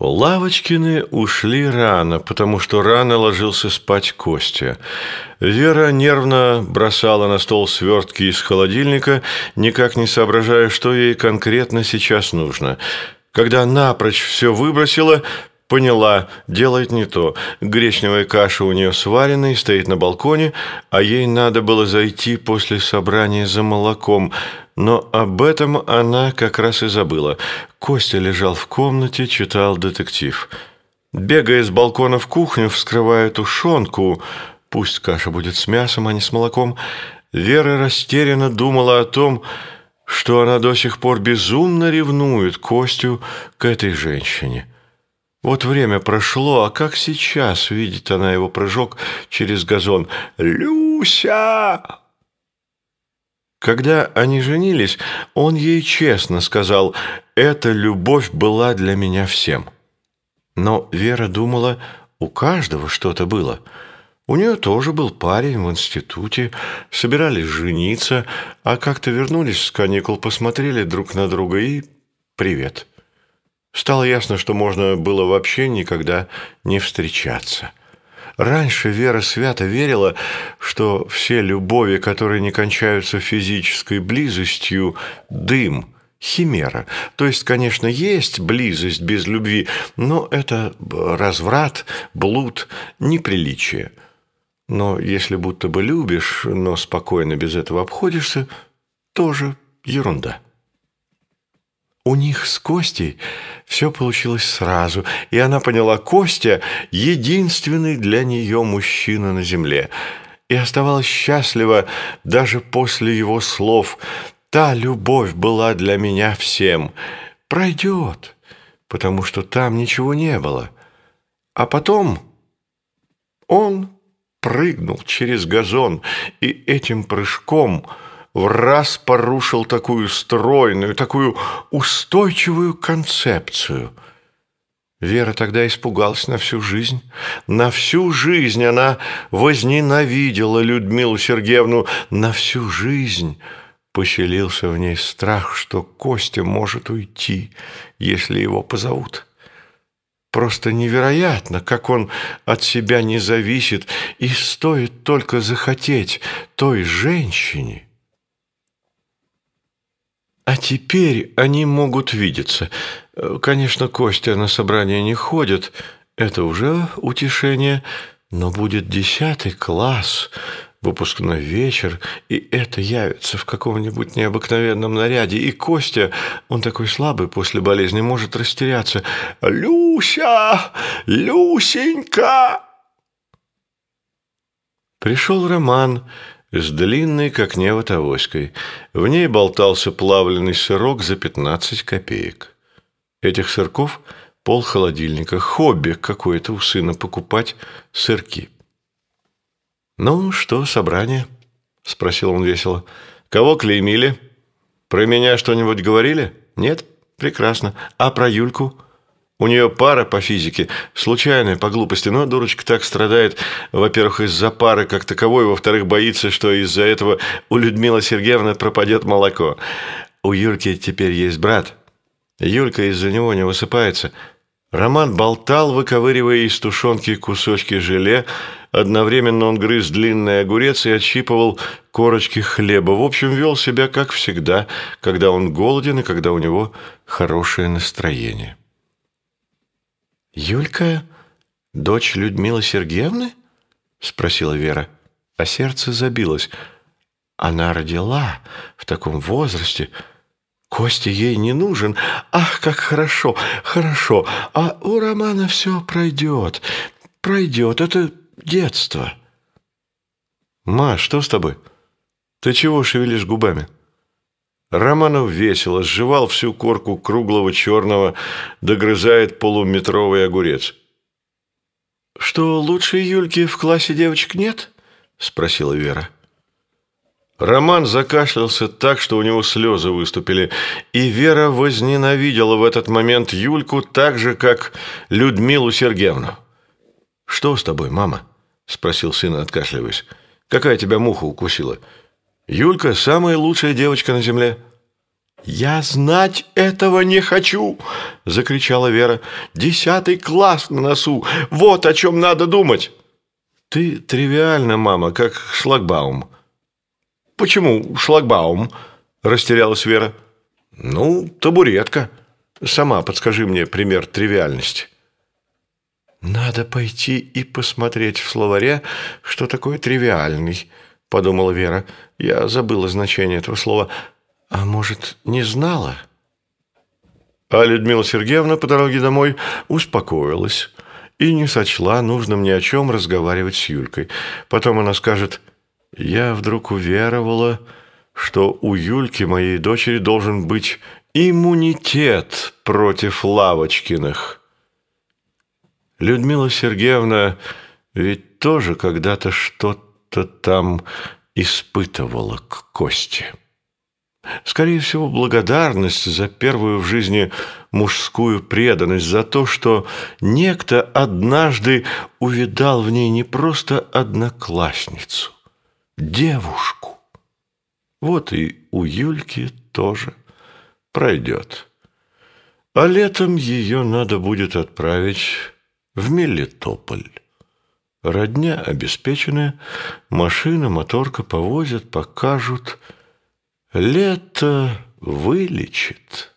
Лавочкины ушли рано, потому что рано ложился спать Костя. Вера нервно бросала на стол свертки из холодильника, никак не соображая, что ей конкретно сейчас нужно. Когда напрочь все выбросила, поняла, делает не то. Гречневая каша у нее сваренная, стоит на балконе, а ей надо было зайти после собрания за молоком. Но об этом она как раз и забыла. Костя лежал в комнате, читал детектив. Бегая с балкона в кухню, вскрывая тушенку, пусть каша будет с мясом, а не с молоком, Вера растерянно думала о том, что она до сих пор безумно ревнует Костю к этой женщине. Вот время прошло, а как сейчас видит она его прыжок через газон. «Люся!» Когда они женились, он ей честно сказал: «Эта любовь была для меня всем». Но Вера думала, у каждого что-то было. У нее тоже был парень в институте, собирались жениться, а как-то вернулись с каникул, посмотрели друг на друга и привет. Стало ясно, что можно было вообще никогда не встречаться. Раньше Вера свято верила, что все любови, которые не кончаются физической близостью, дым, химера. То есть, конечно, есть близость без любви, но это разврат, блуд, неприличие. Но если будто бы любишь, но спокойно без этого обходишься, тоже ерунда. У них с Костей все получилось сразу, и она поняла: Костя – единственный для нее мужчина на земле. И оставалась счастлива даже после его слов: «Та любовь была для меня всем. Пройдет, потому что там ничего не было». А потом он прыгнул через газон, и этим прыжком враз порушил такую стройную, такую устойчивую концепцию. Вера тогда испугалась на всю жизнь. На всю жизнь она возненавидела Людмилу Сергеевну. На всю жизнь поселился в ней страх, что Костя может уйти, если его позовут. Просто невероятно, как он от себя не зависит, и стоит только захотеть той женщине. А теперь они могут видеться. Конечно, Костя на собрание не ходит, это уже утешение, но будет 10 класс, выпускной вечер, и это явится в каком-нибудь необыкновенном наряде, и Костя, он такой слабый после болезни, может растеряться. «Люся! Люсенька!» Пришел Роман с длинной, как невод, авоськой. В ней болтался плавленый сырок за 15 копеек. Этих сырков полхолодильника. Хобби какое-то у сына покупать сырки. «Ну, что, собрание?» – спросил он весело. «Кого клеймили? Про меня что-нибудь говорили? Нет? Прекрасно. А про Юльку? У нее пара по физике, случайная, по глупости, но дурочка так страдает, во-первых, из-за пары как таковой, во-вторых, боится, что из-за этого у Людмилы Сергеевны пропадет молоко. У Юльки теперь есть брат. Юлька из-за него не высыпается». Роман болтал, выковыривая из тушенки кусочки желе. Одновременно он грыз длинный огурец и отщипывал корочки хлеба. В общем, вел себя как всегда, когда он голоден и когда у него хорошее настроение. «Юлька – дочь Людмилы Сергеевны?» – спросила Вера. А сердце забилось. Она родила в таком возрасте. Костя ей не нужен. Ах, как хорошо, хорошо. А у Романа все пройдет. Пройдет. Это детство. «Ма, что с тобой? Ты чего шевелишь губами?» Романов весело сживал всю корку круглого черного, догрызает полуметровый огурец. «Что, лучше Юльки в классе девочек нет?» – спросила Вера. Роман закашлялся так, что у него слезы выступили, и Вера возненавидела в этот момент Юльку так же, как Людмилу Сергеевну. «Что с тобой, мама?» – спросил сын, откашливаясь. «Какая тебя муха укусила?» «Юлька – самая лучшая девочка на земле». «Я знать этого не хочу!» – закричала Вера. «10 класс на носу! Вот о чем надо думать!» «Ты тривиальна, мама, как шлагбаум». «Почему шлагбаум?» – растерялась Вера. «Ну, табуретка. Сама подскажи мне пример тривиальности». «Надо пойти и посмотреть в словаре, что такое тривиальный», – подумала Вера. «Я забыла значение этого слова. А может, не знала?» А Людмила Сергеевна по дороге домой успокоилась и не сочла нужным ни о чем разговаривать с Юлькой. Потом она скажет: «Я вдруг уверовала, что у Юльки, моей дочери, должен быть иммунитет против Лавочкиных». Людмила Сергеевна ведь тоже когда-то что-то там испытывала к Косте. Скорее всего, благодарность за первую в жизни мужскую преданность, за то, что некто однажды увидал в ней не просто одноклассницу, девушку. Вот и у Юльки тоже пройдет. А летом ее надо будет отправить в Мелитополь. Родня обеспеченная, машина, моторка повозят, покажут. Лето вылечит.